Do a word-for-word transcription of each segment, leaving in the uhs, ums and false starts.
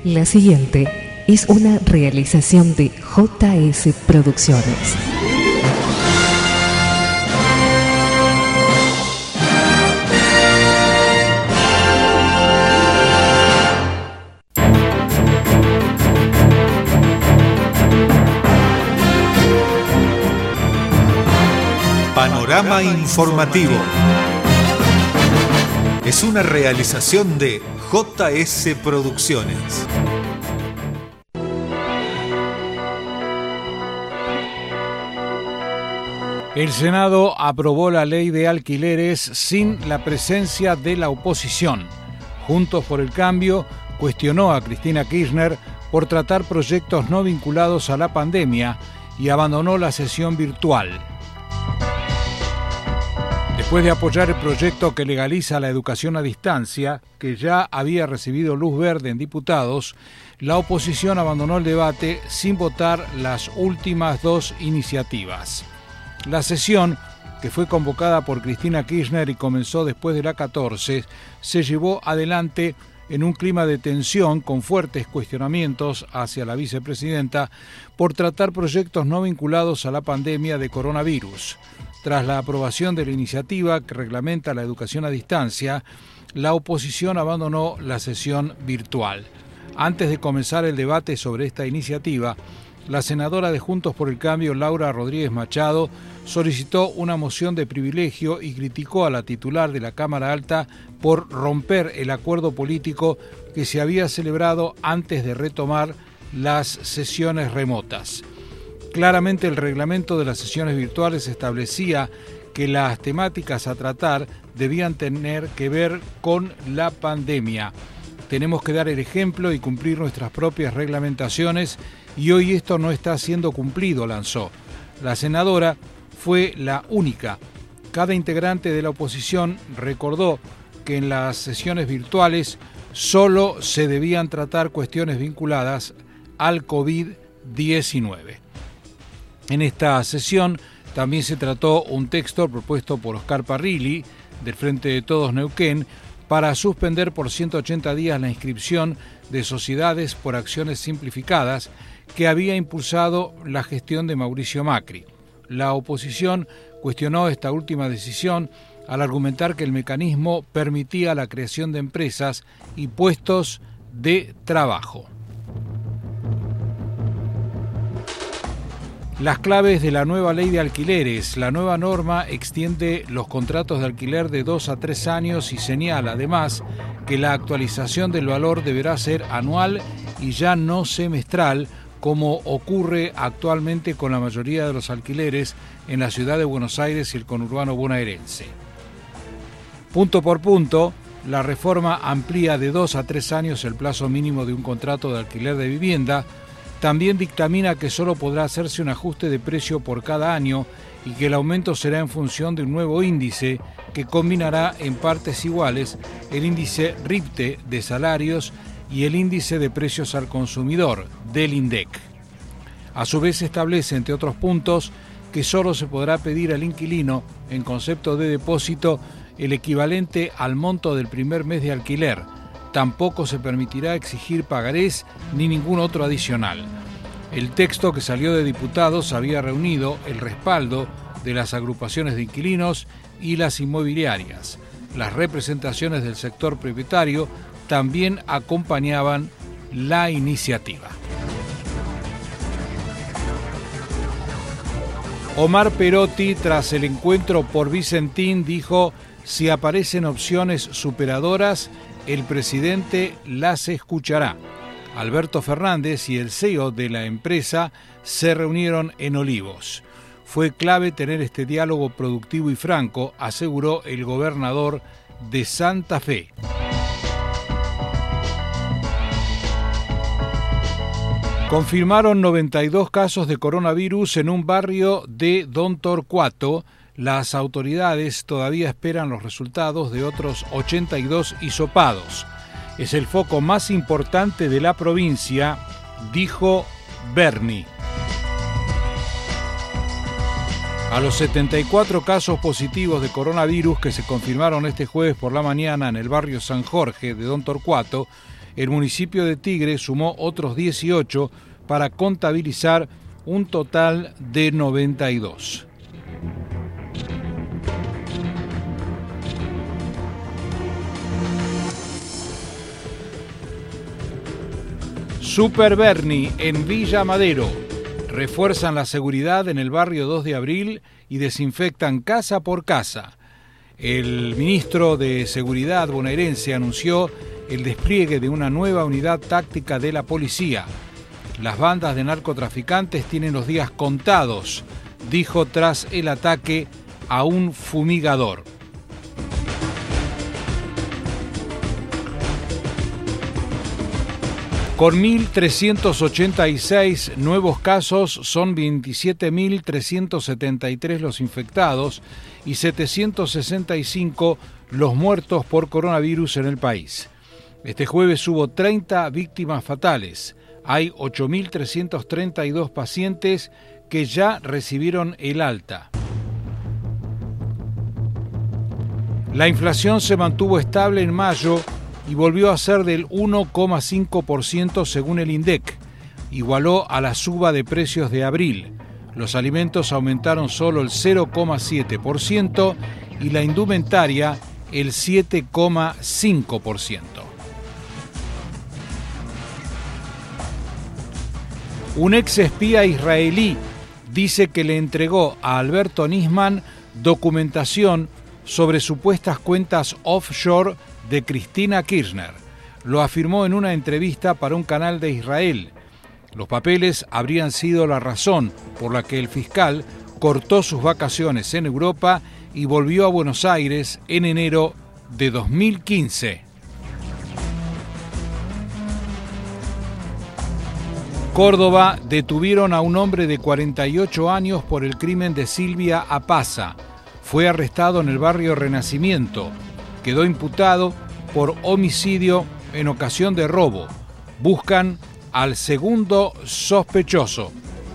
La siguiente es una realización de J S Producciones. Panorama Informativo. Es una realización de J S Producciones. El Senado aprobó la ley de alquileres sin la presencia de la oposición. Juntos por el Cambio cuestionó a Cristina Kirchner por tratar proyectos no vinculados a la pandemia y abandonó la sesión virtual. Después de apoyar el proyecto que legaliza la educación a distancia, que ya había recibido luz verde en diputados, la oposición abandonó el debate sin votar las últimas dos iniciativas. La sesión, que fue convocada por Cristina Kirchner y comenzó después de la catorce, se llevó adelante en un clima de tensión con fuertes cuestionamientos hacia la vicepresidenta por tratar proyectos no vinculados a la pandemia de coronavirus. Tras la aprobación de la iniciativa que reglamenta la educación a distancia, la oposición abandonó la sesión virtual. Antes de comenzar el debate sobre esta iniciativa, la senadora de Juntos por el Cambio, Laura Rodríguez Machado, solicitó una moción de privilegio y criticó a la titular de la Cámara Alta por romper el acuerdo político que se había celebrado antes de retomar las sesiones remotas. Claramente el reglamento de las sesiones virtuales establecía que las temáticas a tratar debían tener que ver con la pandemia. Tenemos que dar el ejemplo y cumplir nuestras propias reglamentaciones y hoy esto no está siendo cumplido, lanzó. La senadora fue la única. Cada integrante de la oposición recordó que en las sesiones virtuales solo se debían tratar cuestiones vinculadas al COVID diecinueve. En esta sesión también se trató un texto propuesto por Oscar Parrilli, del Frente de Todos Neuquén, para suspender por ciento ochenta días la inscripción de sociedades por acciones simplificadas que había impulsado la gestión de Mauricio Macri. La oposición cuestionó esta última decisión al argumentar que el mecanismo permitía la creación de empresas y puestos de trabajo. Las claves de la nueva ley de alquileres. La nueva norma extiende los contratos de alquiler de dos a tres años y señala además que la actualización del valor deberá ser anual y ya no semestral, como ocurre actualmente con la mayoría de los alquileres en la ciudad de Buenos Aires y el conurbano bonaerense. Punto por punto, la reforma amplía de dos a tres años el plazo mínimo de un contrato de alquiler de vivienda. También dictamina que solo podrá hacerse un ajuste de precio por cada año y que el aumento será en función de un nuevo índice que combinará en partes iguales el índice RIPTE de salarios y el índice de precios al consumidor del INDEC. A su vez establece, entre otros puntos, que solo se podrá pedir al inquilino, en concepto de depósito, el equivalente al monto del primer mes de alquiler. Tampoco se permitirá exigir pagarés ni ningún otro adicional. El texto que salió de diputados había reunido el respaldo de las agrupaciones de inquilinos y las inmobiliarias. Las representaciones del sector propietario también acompañaban la iniciativa. Omar Perotti, tras el encuentro por Vicentín, dijo: si aparecen opciones superadoras, el presidente las escuchará. Alberto Fernández y el C E O de la empresa se reunieron en Olivos. Fue clave tener este diálogo productivo y franco, aseguró el gobernador de Santa Fe. Confirmaron noventa y dos casos de coronavirus en un barrio de Don Torcuato. Las autoridades todavía esperan los resultados de otros ochenta y dos hisopados. Es el foco más importante de la provincia, dijo Berni. A los setenta y cuatro casos positivos de coronavirus que se confirmaron este jueves por la mañana en el barrio San Jorge de Don Torcuato, El municipio de Tigre sumó otros dieciocho para contabilizar un total de noventa y dos. Super Berni en Villa Madero. Refuerzan la seguridad en el barrio dos de abril y desinfectan casa por casa. El ministro de Seguridad bonaerense anunció el despliegue de una nueva unidad táctica de la policía. Las bandas de narcotraficantes tienen los días contados, dijo tras el ataque a un fumigador. Con mil trescientos ochenta y seis nuevos casos, son veintisiete mil trescientos setenta y tres los infectados y setecientos sesenta y cinco los muertos por coronavirus en el país. Este jueves hubo treinta víctimas fatales. Hay ocho mil trescientos treinta y dos pacientes que ya recibieron el alta. La inflación se mantuvo estable en mayo y volvió a ser del uno coma cinco por ciento según el INDEC. Igualó a la suba de precios de abril. Los alimentos aumentaron solo el cero coma siete por ciento y la indumentaria el siete coma cinco por ciento. Un ex espía israelí dice que le entregó a Alberto Nisman documentación sobre supuestas cuentas offshore de Cristina Kirchner. Lo afirmó en una entrevista para un canal de Israel. Los papeles habrían sido la razón por la que el fiscal cortó sus vacaciones en Europa y volvió a Buenos Aires en enero de dos mil quince. Córdoba detuvieron a un hombre de cuarenta y ocho años por el crimen de Silvia Apaza. Fue arrestado en el barrio Renacimiento. Quedó imputado por homicidio en ocasión de robo. Buscan al segundo sospechoso.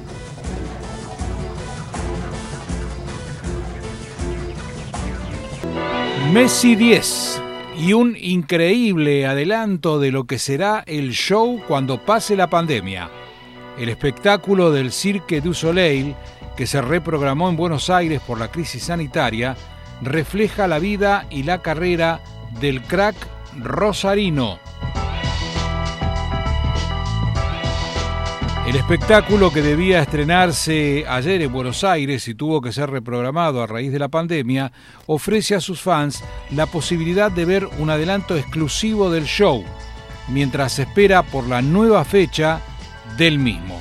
Messi diez y un increíble adelanto de lo que será el show cuando pase la pandemia. El espectáculo del Cirque du Soleil, que se reprogramó en Buenos Aires por la crisis sanitaria, refleja la vida y la carrera del crack rosarino. El espectáculo, que debía estrenarse ayer en Buenos Aires y tuvo que ser reprogramado a raíz de la pandemia, ofrece a sus fans la posibilidad de ver un adelanto exclusivo del show, mientras se espera por la nueva fecha del mismo.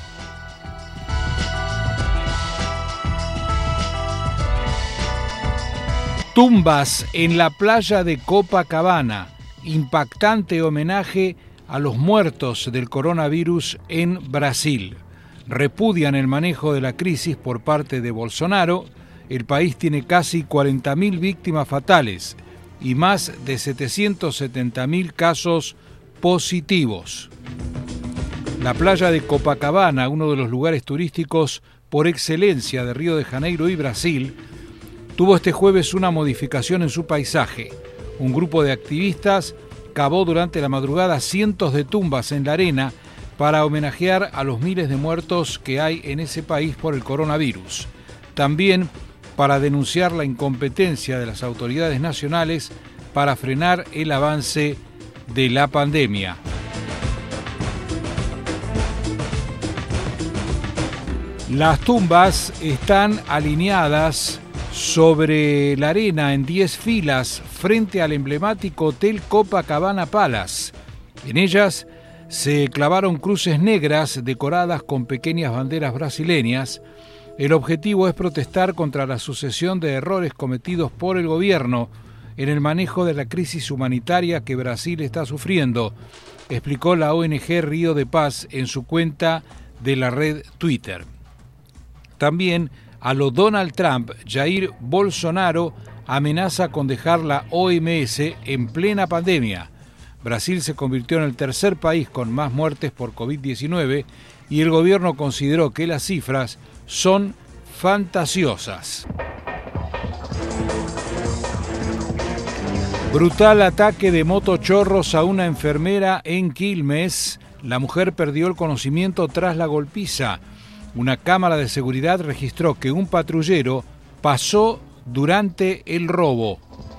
Tumbas en la playa de Copacabana, impactante homenaje a los muertos del coronavirus en Brasil. Repudian el manejo de la crisis por parte de Bolsonaro. El país tiene casi cuarenta mil víctimas fatales y más de setecientos setenta mil casos positivos. La playa de Copacabana, uno de los lugares turísticos por excelencia de Río de Janeiro y Brasil, tuvo este jueves una modificación en su paisaje. Un grupo de activistas cavó durante la madrugada cientos de tumbas en la arena para homenajear a los miles de muertos que hay en ese país por el coronavirus. También para denunciar la incompetencia de las autoridades nacionales para frenar el avance de la pandemia. Las tumbas están alineadas sobre la arena en diez filas frente al emblemático Hotel Copacabana Palace. En ellas se clavaron cruces negras decoradas con pequeñas banderas brasileñas. El objetivo es protestar contra la sucesión de errores cometidos por el gobierno en el manejo de la crisis humanitaria que Brasil está sufriendo, explicó la O N G Río de Paz en su cuenta de la red Twitter. También a lo Donald Trump, Jair Bolsonaro amenaza con dejar la O M S en plena pandemia. Brasil se convirtió en el tercer país con más muertes por covid diecinueve y el gobierno consideró que las cifras son fantasiosas. Brutal ataque de motochorros a una enfermera en Quilmes. La mujer perdió el conocimiento tras la golpiza. Una cámara de seguridad registró que un patrullero pasó durante el robo.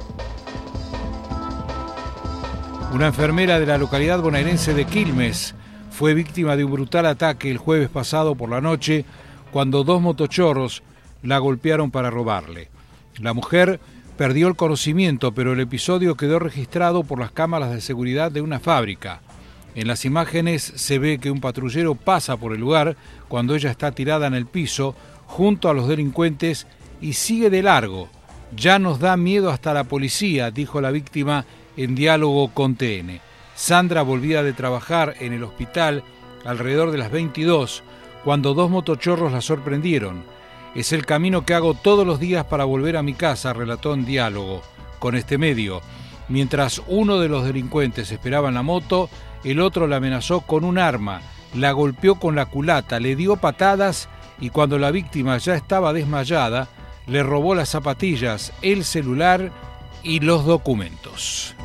Una enfermera de la localidad bonaerense de Quilmes fue víctima de un brutal ataque el jueves pasado por la noche cuando dos motochorros la golpearon para robarle. La mujer perdió el conocimiento, pero el episodio quedó registrado por las cámaras de seguridad de una fábrica. En las imágenes se ve que un patrullero pasa por el lugar cuando ella está tirada en el piso junto a los delincuentes y sigue de largo. Ya nos da miedo hasta la policía, dijo la víctima en diálogo con T N. Sandra volvía de trabajar en el hospital alrededor de las veintidós cuando dos motochorros la sorprendieron. Es el camino que hago todos los días para volver a mi casa, relató en diálogo con este medio. Mientras uno de los delincuentes esperaba en la moto, el otro la amenazó con un arma, la golpeó con la culata, le dio patadas y cuando la víctima ya estaba desmayada, le robó las zapatillas, el celular y los documentos.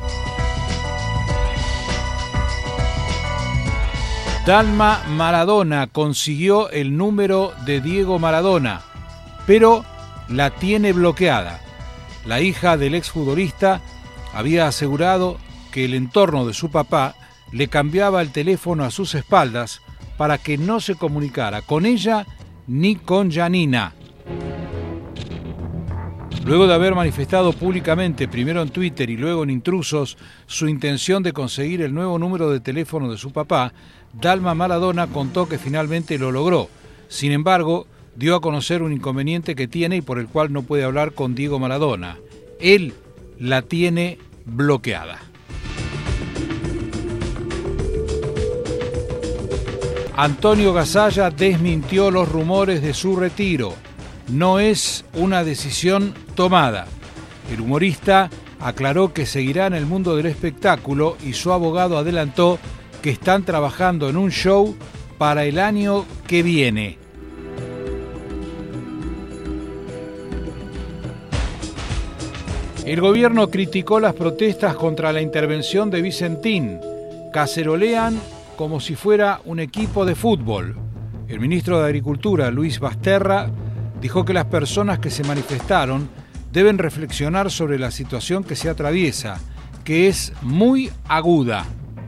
Dalma Maradona consiguió el número de Diego Maradona, pero la tiene bloqueada. La hija del exfutbolista había asegurado que el entorno de su papá le cambiaba el teléfono a sus espaldas para que no se comunicara con ella ni con Janina. Luego de haber manifestado públicamente, primero en Twitter y luego en Intrusos, su intención de conseguir el nuevo número de teléfono de su papá, Dalma Maradona contó que finalmente lo logró. Sin embargo, dio a conocer un inconveniente que tiene y por el cual no puede hablar con Diego Maradona. Él la tiene bloqueada. Antonio Gasalla desmintió los rumores de su retiro. No es una decisión tomada. El humorista aclaró que seguirá en el mundo del espectáculo y su abogado adelantó que están trabajando en un show para el año que viene. El gobierno criticó las protestas contra la intervención de Vicentín. Cacerolean como si fuera un equipo de fútbol. El ministro de Agricultura, Luis Basterra, dijo que las personas que se manifestaron deben reflexionar sobre la situación que se atraviesa, que es muy aguda.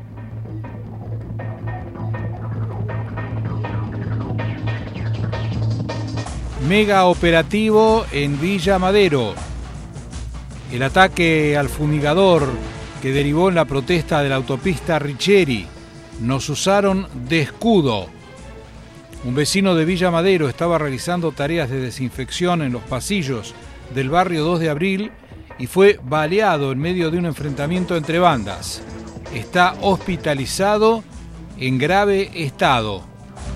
Mega operativo en Villa Madero. El ataque al fumigador que derivó en la protesta de la autopista Richeri. Nos usaron de escudo. Un vecino de Villa Madero estaba realizando tareas de desinfección en los pasillos del barrio dos de abril y fue baleado en medio de un enfrentamiento entre bandas. Está hospitalizado en grave estado.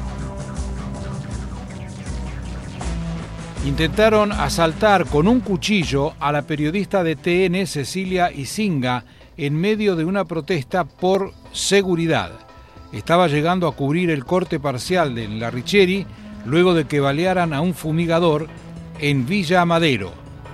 Intentaron asaltar con un cuchillo a la periodista de T N, Cecilia Isinga, en medio de una protesta por seguridad. Estaba llegando a cubrir el corte parcial de la Richeri luego de que balearan a un fumigador en Villa Madero.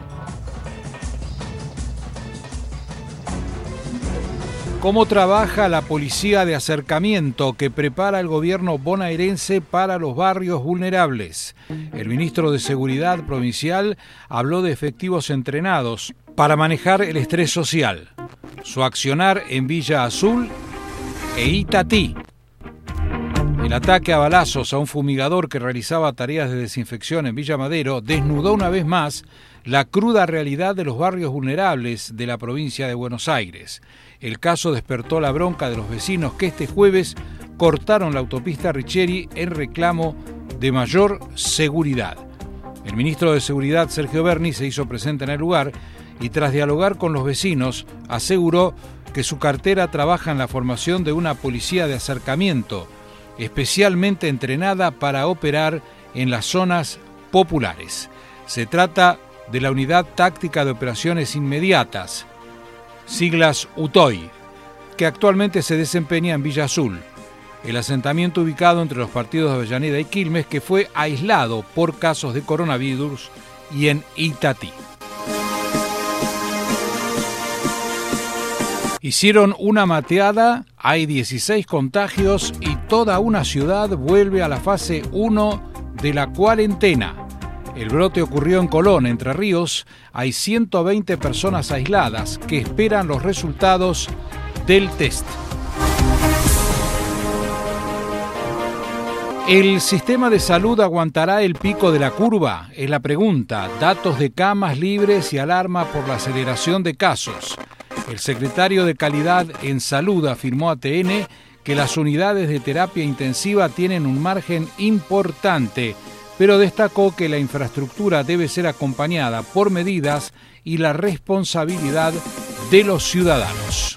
¿Cómo trabaja la policía de acercamiento que prepara el gobierno bonaerense para los barrios vulnerables? El ministro de Seguridad Provincial habló de efectivos entrenados para manejar el estrés social. Su accionar en Villa Azul e Itatí. El ataque a balazos a un fumigador que realizaba tareas de desinfección en Villa Madero desnudó una vez más la cruda realidad de los barrios vulnerables de la provincia de Buenos Aires. El caso despertó la bronca de los vecinos que este jueves cortaron la autopista Richeri en reclamo de mayor seguridad. El ministro de Seguridad, Sergio Berni, se hizo presente en el lugar y tras dialogar con los vecinos aseguró que su cartera trabaja en la formación de una policía de acercamiento especialmente entrenada para operar en las zonas populares. Se trata de la Unidad Táctica de Operaciones Inmediatas, siglas U T O I, que actualmente se desempeña en Villa Azul, el asentamiento ubicado entre los partidos de Avellaneda y Quilmes, que fue aislado por casos de coronavirus, y en Itatí. Hicieron una mateada, hay dieciséis contagios y toda una ciudad vuelve a la fase uno de la cuarentena. El brote ocurrió en Colón, Entre Ríos. Hay ciento veinte personas aisladas que esperan los resultados del test. ¿El sistema de salud aguantará el pico de la curva? Es la pregunta. Datos de camas libres y alarma por la aceleración de casos. El secretario de Calidad en Salud afirmó a T N que las unidades de terapia intensiva tienen un margen importante, pero destacó que la infraestructura debe ser acompañada por medidas y la responsabilidad de los ciudadanos.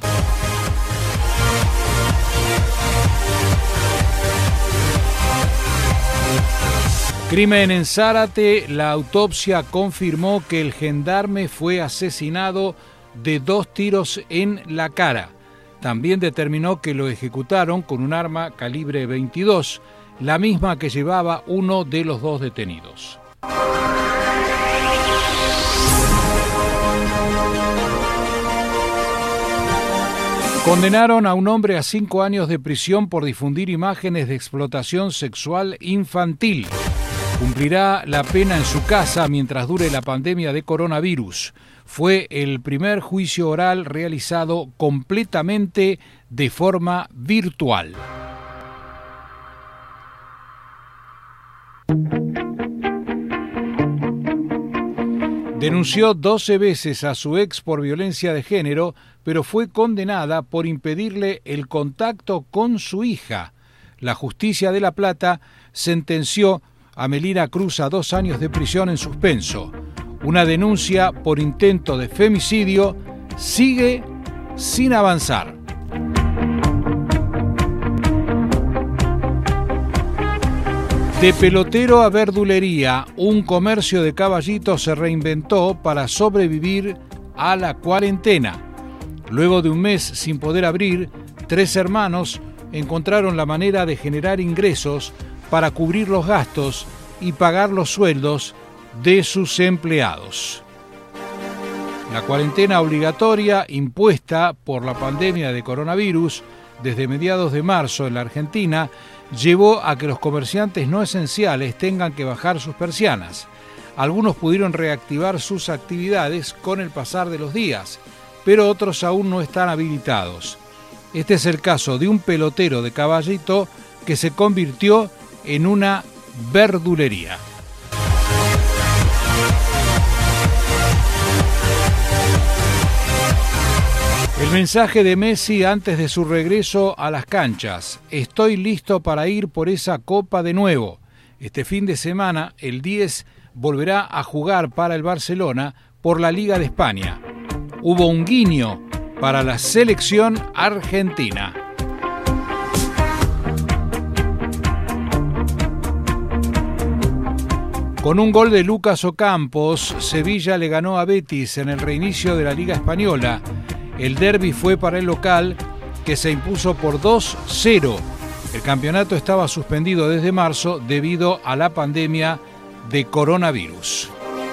Crimen en Zárate. La autopsia confirmó que el gendarme fue asesinado de dos tiros en la cara. También determinó que lo ejecutaron con un arma calibre veintidós, la misma que llevaba uno de los dos detenidos. Condenaron a un hombre a cinco años de prisión por difundir imágenes de explotación sexual infantil. Cumplirá la pena en su casa mientras dure la pandemia de coronavirus. Fue el primer juicio oral realizado completamente de forma virtual. Denunció doce veces a su ex por violencia de género, pero fue condenada por impedirle el contacto con su hija. La justicia de La Plata sentenció a Melina Cruz a dos años de prisión en suspenso. Una denuncia por intento de femicidio sigue sin avanzar. De pelotero a verdulería, un comercio de Caballito se reinventó para sobrevivir a la cuarentena. Luego de un mes sin poder abrir, tres hermanos encontraron la manera de generar ingresos para cubrir los gastos y pagar los sueldos de sus empleados. La cuarentena obligatoria impuesta por la pandemia de coronavirus desde mediados de marzo en la Argentina llevó a que los comerciantes no esenciales tengan que bajar sus persianas. Algunos pudieron reactivar sus actividades con el pasar de los días, pero otros aún no están habilitados. Este es el caso de un pelotero de Caballito que se convirtió en una verdulería. El mensaje de Messi antes de su regreso a las canchas: estoy listo para ir por esa copa de nuevo. Este fin de semana, el diez volverá a jugar para el Barcelona por la Liga de España. Hubo un guiño para la selección argentina. Con un gol de Lucas Ocampos, Sevilla le ganó a Betis en el reinicio de la Liga Española. El derbi fue para el local, que se impuso por dos cero. El campeonato estaba suspendido desde marzo debido a la pandemia de coronavirus.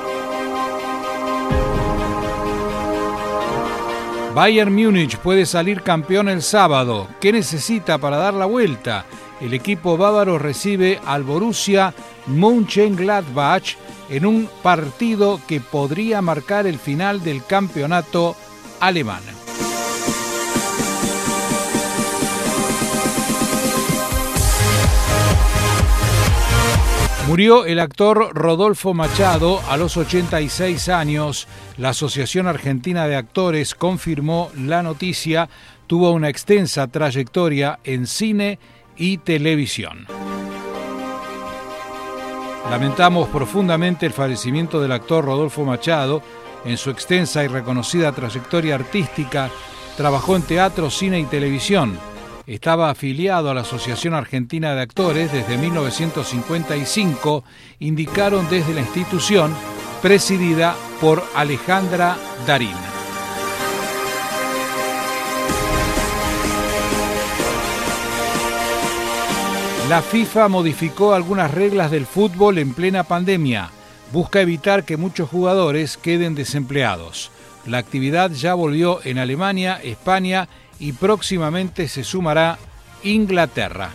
Bayern Múnich puede salir campeón el sábado. ¿Qué necesita para dar la vuelta? El equipo bávaro recibe al Borussia Mönchengladbach en un partido que podría marcar el final del campeonato alemán. Murió el actor Rodolfo Machado a los ochenta y seis años. La Asociación Argentina de Actores confirmó la noticia. Tuvo una extensa trayectoria en cine y televisión. Lamentamos profundamente el fallecimiento del actor Rodolfo Machado. En su extensa y reconocida trayectoria artística, trabajó en teatro, cine y televisión. Estaba afiliado a la Asociación Argentina de Actores desde mil novecientos cincuenta y cinco, indicaron desde la institución, presidida por Alejandra Darín. La FIFA modificó algunas reglas del fútbol en plena pandemia. Busca evitar que muchos jugadores queden desempleados. La actividad ya volvió en Alemania, España y próximamente se sumará Inglaterra.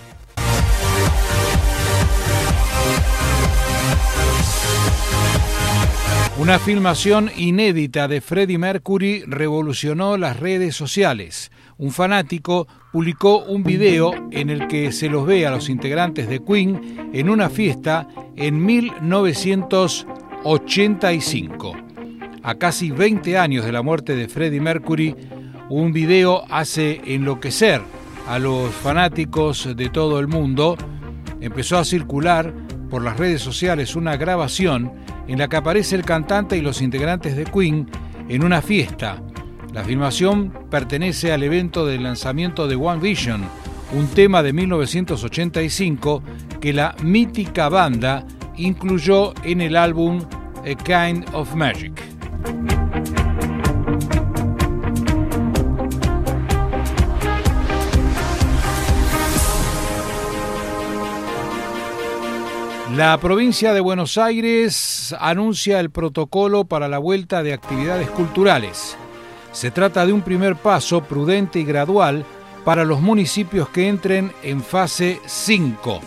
Una filmación inédita de Freddie Mercury revolucionó las redes sociales. Un fanático publicó un video en el que se los ve a los integrantes de Queen en una fiesta en mil novecientos ochenta y cinco. A casi veinte años de la muerte de Freddie Mercury, un video hace enloquecer a los fanáticos de todo el mundo. Empezó a circular por las redes sociales una grabación en la que aparece el cantante y los integrantes de Queen en una fiesta. La filmación pertenece al evento del lanzamiento de One Vision, un tema de mil novecientos ochenta y cinco que la mítica banda incluyó en el álbum A Kind of Magic. La provincia de Buenos Aires anuncia el protocolo para la vuelta de actividades culturales. Se trata de un primer paso prudente y gradual para los municipios que entren en fase cinco.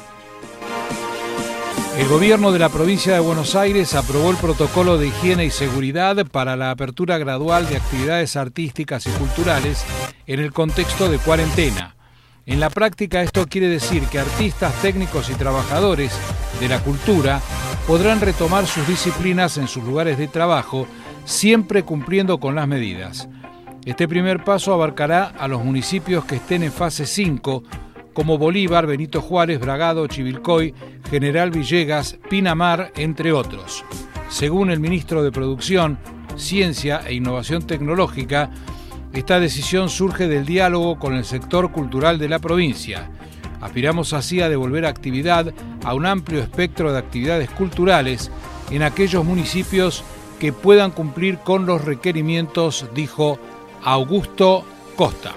El gobierno de la provincia de Buenos Aires aprobó el protocolo de higiene y seguridad para la apertura gradual de actividades artísticas y culturales en el contexto de cuarentena. En la práctica, esto quiere decir que artistas, técnicos y trabajadores de la cultura podrán retomar sus disciplinas en sus lugares de trabajo, siempre cumpliendo con las medidas. Este primer paso abarcará a los municipios que estén en fase cinco, como Bolívar, Benito Juárez, Bragado, Chivilcoy, General Villegas, Pinamar, entre otros. Según el ministro de Producción, Ciencia e Innovación Tecnológica, esta decisión surge del diálogo con el sector cultural de la provincia. Aspiramos así a devolver actividad a un amplio espectro de actividades culturales en aquellos municipios que puedan cumplir con los requerimientos, dijo Augusto Costa.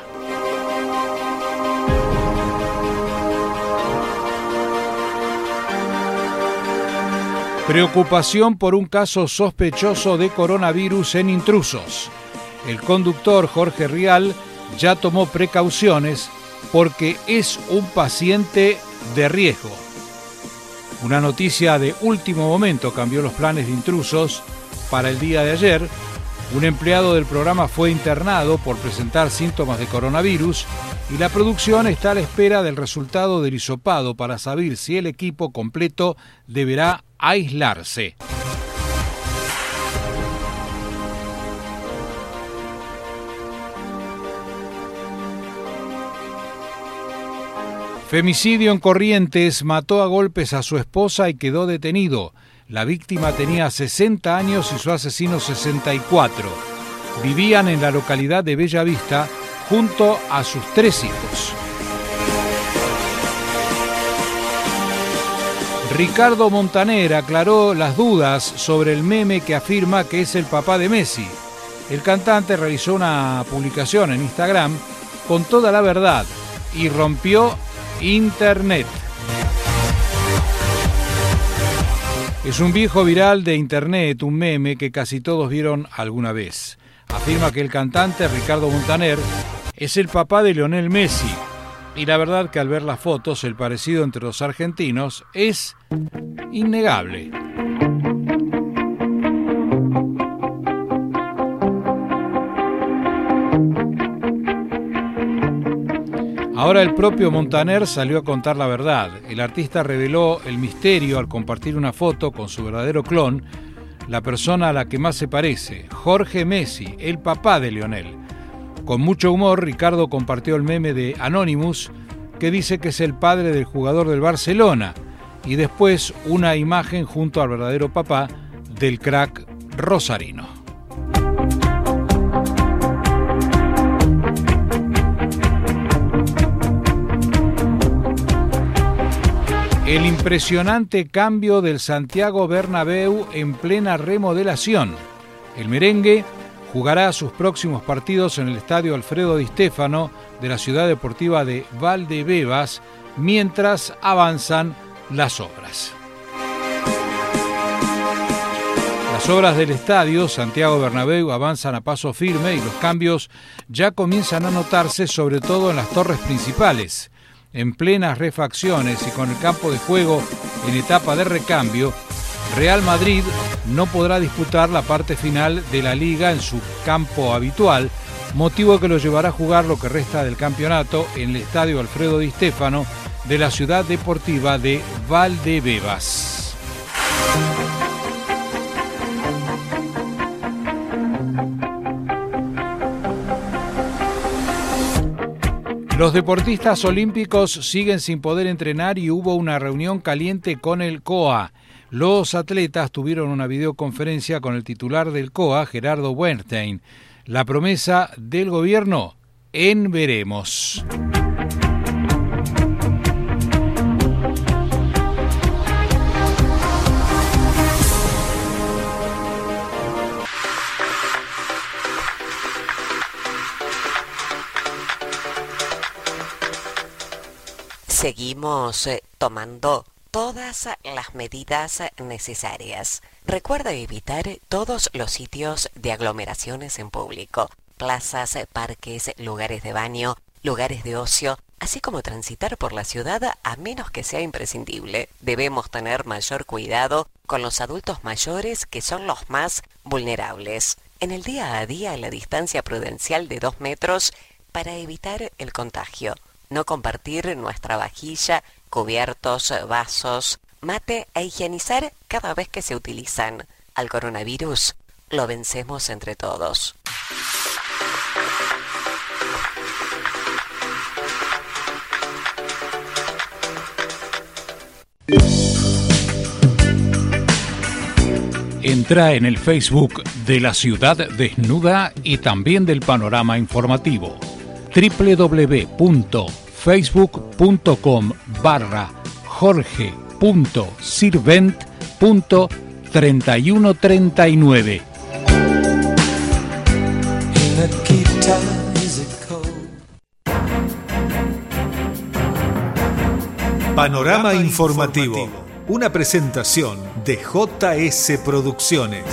Preocupación por un caso sospechoso de coronavirus en Intrusos. El conductor Jorge Rial ya tomó precauciones porque es un paciente de riesgo. Una noticia de último momento cambió los planes de Intrusos para el día de ayer. Un empleado del programa fue internado por presentar síntomas de coronavirus y la producción está a la espera del resultado del hisopado para saber si el equipo completo deberá aislarse. Femicidio en Corrientes, mató a golpes a su esposa y quedó detenido. La víctima tenía sesenta años y su asesino sesenta y cuatro. Vivían en la localidad de Bellavista junto a sus tres hijos. Ricardo Montaner aclaró las dudas sobre el meme que afirma que es el papá de Messi. El cantante realizó una publicación en Instagram con toda la verdad y rompió Internet. Es un viejo viral de Internet, un meme que casi todos vieron alguna vez. Afirma que el cantante Ricardo Montaner es el papá de Lionel Messi. Y la verdad que al ver las fotos, el parecido entre los argentinos es innegable. Ahora el propio Montaner salió a contar la verdad. El artista reveló el misterio al compartir una foto con su verdadero clon, la persona a la que más se parece, Jorge Messi, el papá de Lionel. Con mucho humor, Ricardo compartió el meme de Anonymous, que dice que es el padre del jugador del Barcelona, y después una imagen junto al verdadero papá del crack rosarino. El impresionante cambio del Santiago Bernabéu en plena remodelación. El merengue jugará sus próximos partidos en el estadio Alfredo Di Stéfano de la ciudad deportiva de Valdebebas mientras avanzan las obras. La Las obras del estadio Santiago Bernabéu avanzan a paso firme y los cambios ya comienzan a notarse, sobre todo en las torres principales. En plenas refacciones y con el campo de juego en etapa de recambio, Real Madrid no podrá disputar la parte final de la liga en su campo habitual, motivo que lo llevará a jugar lo que resta del campeonato en el estadio Alfredo Di Stéfano de la ciudad deportiva de Valdebebas. Los deportistas olímpicos siguen sin poder entrenar y hubo una reunión caliente con el C O A. Los atletas tuvieron una videoconferencia con el titular del C O A, Gerardo Weinstein. La promesa del gobierno, en veremos. Seguimos eh, tomando todas las medidas necesarias. Recuerda evitar todos los sitios de aglomeraciones en público, plazas, parques, lugares de baño, lugares de ocio, así como transitar por la ciudad a menos que sea imprescindible. Debemos tener mayor cuidado con los adultos mayores, que son los más vulnerables. En el día a día, la distancia prudencial de dos metros para evitar el contagio. No compartir nuestra vajilla, cubiertos, vasos, mate e higienizar cada vez que se utilizan. Al coronavirus lo vencemos entre todos. Entra en el Facebook de La Ciudad Desnuda y también del Panorama Informativo. doble u doble u doble u punto facebook punto com barra jorge punto sirvent punto treinta y uno treinta y nueve. Panorama Informativo, una presentación de J S Producciones.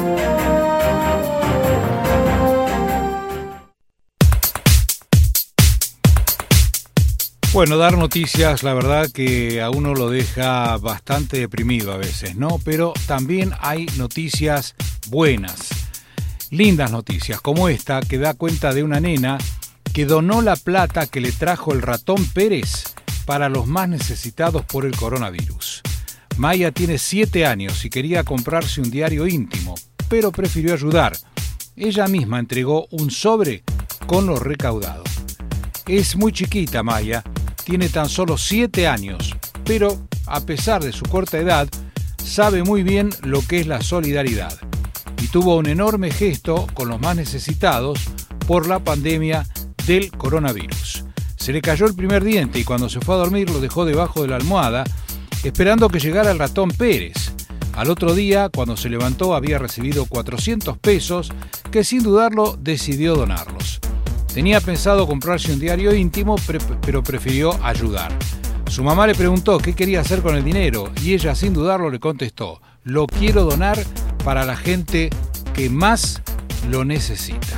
Bueno, dar noticias, la verdad que a uno lo deja bastante deprimido a veces, ¿no? Pero también hay noticias buenas, lindas noticias, como esta que da cuenta de una nena que donó la plata que le trajo el ratón Pérez para los más necesitados por el coronavirus. Maya tiene siete años y quería comprarse un diario íntimo, pero prefirió ayudar. Ella misma entregó un sobre con lo recaudado. Es muy chiquita Maya, tiene tan solo siete años, pero a pesar de su corta edad, sabe muy bien lo que es la solidaridad. Y tuvo un enorme gesto con los más necesitados por la pandemia del coronavirus. Se le cayó el primer diente y cuando se fue a dormir lo dejó debajo de la almohada, esperando que llegara el ratón Pérez. Al otro día, cuando se levantó, había recibido cuatrocientos pesos que sin dudarlo decidió donarlos. Tenía pensado comprarse un diario íntimo, pero prefirió ayudar. Su mamá le preguntó qué quería hacer con el dinero y ella sin dudarlo le contestó: lo quiero donar para la gente que más lo necesita.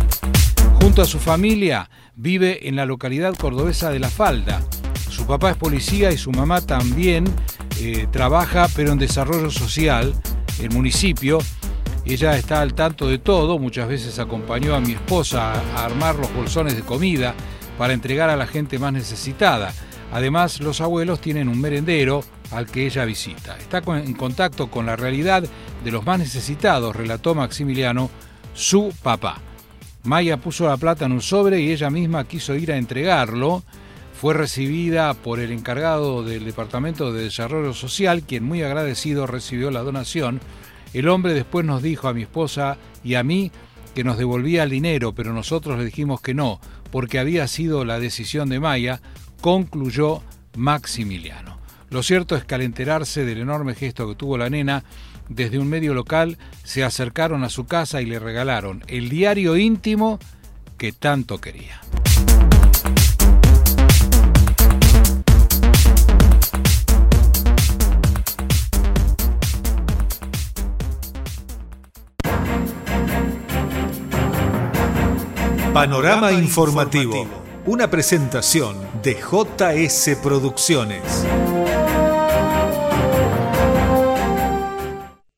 Junto a su familia vive en la localidad cordobesa de La Falda. Su papá es policía y su mamá también eh, trabaja, pero en desarrollo social, el municipio. Ella está al tanto de todo, muchas veces acompañó a mi esposa a armar los bolsones de comida para entregar a la gente más necesitada. Además, los abuelos tienen un merendero al que ella visita. Está en contacto con la realidad de los más necesitados, relató Maximiliano, su papá. Maya puso la plata en un sobre y ella misma quiso ir a entregarlo. Fue recibida por el encargado del Departamento de Desarrollo Social, quien muy agradecido recibió la donación. El hombre después nos dijo a mi esposa y a mí que nos devolvía el dinero, pero nosotros le dijimos que no, porque había sido la decisión de Maya, concluyó Maximiliano. Lo cierto es que al enterarse del enorme gesto que tuvo la nena, desde un medio local se acercaron a su casa y le regalaron el diario íntimo que tanto quería. Panorama Informativo, una presentación de J S Producciones.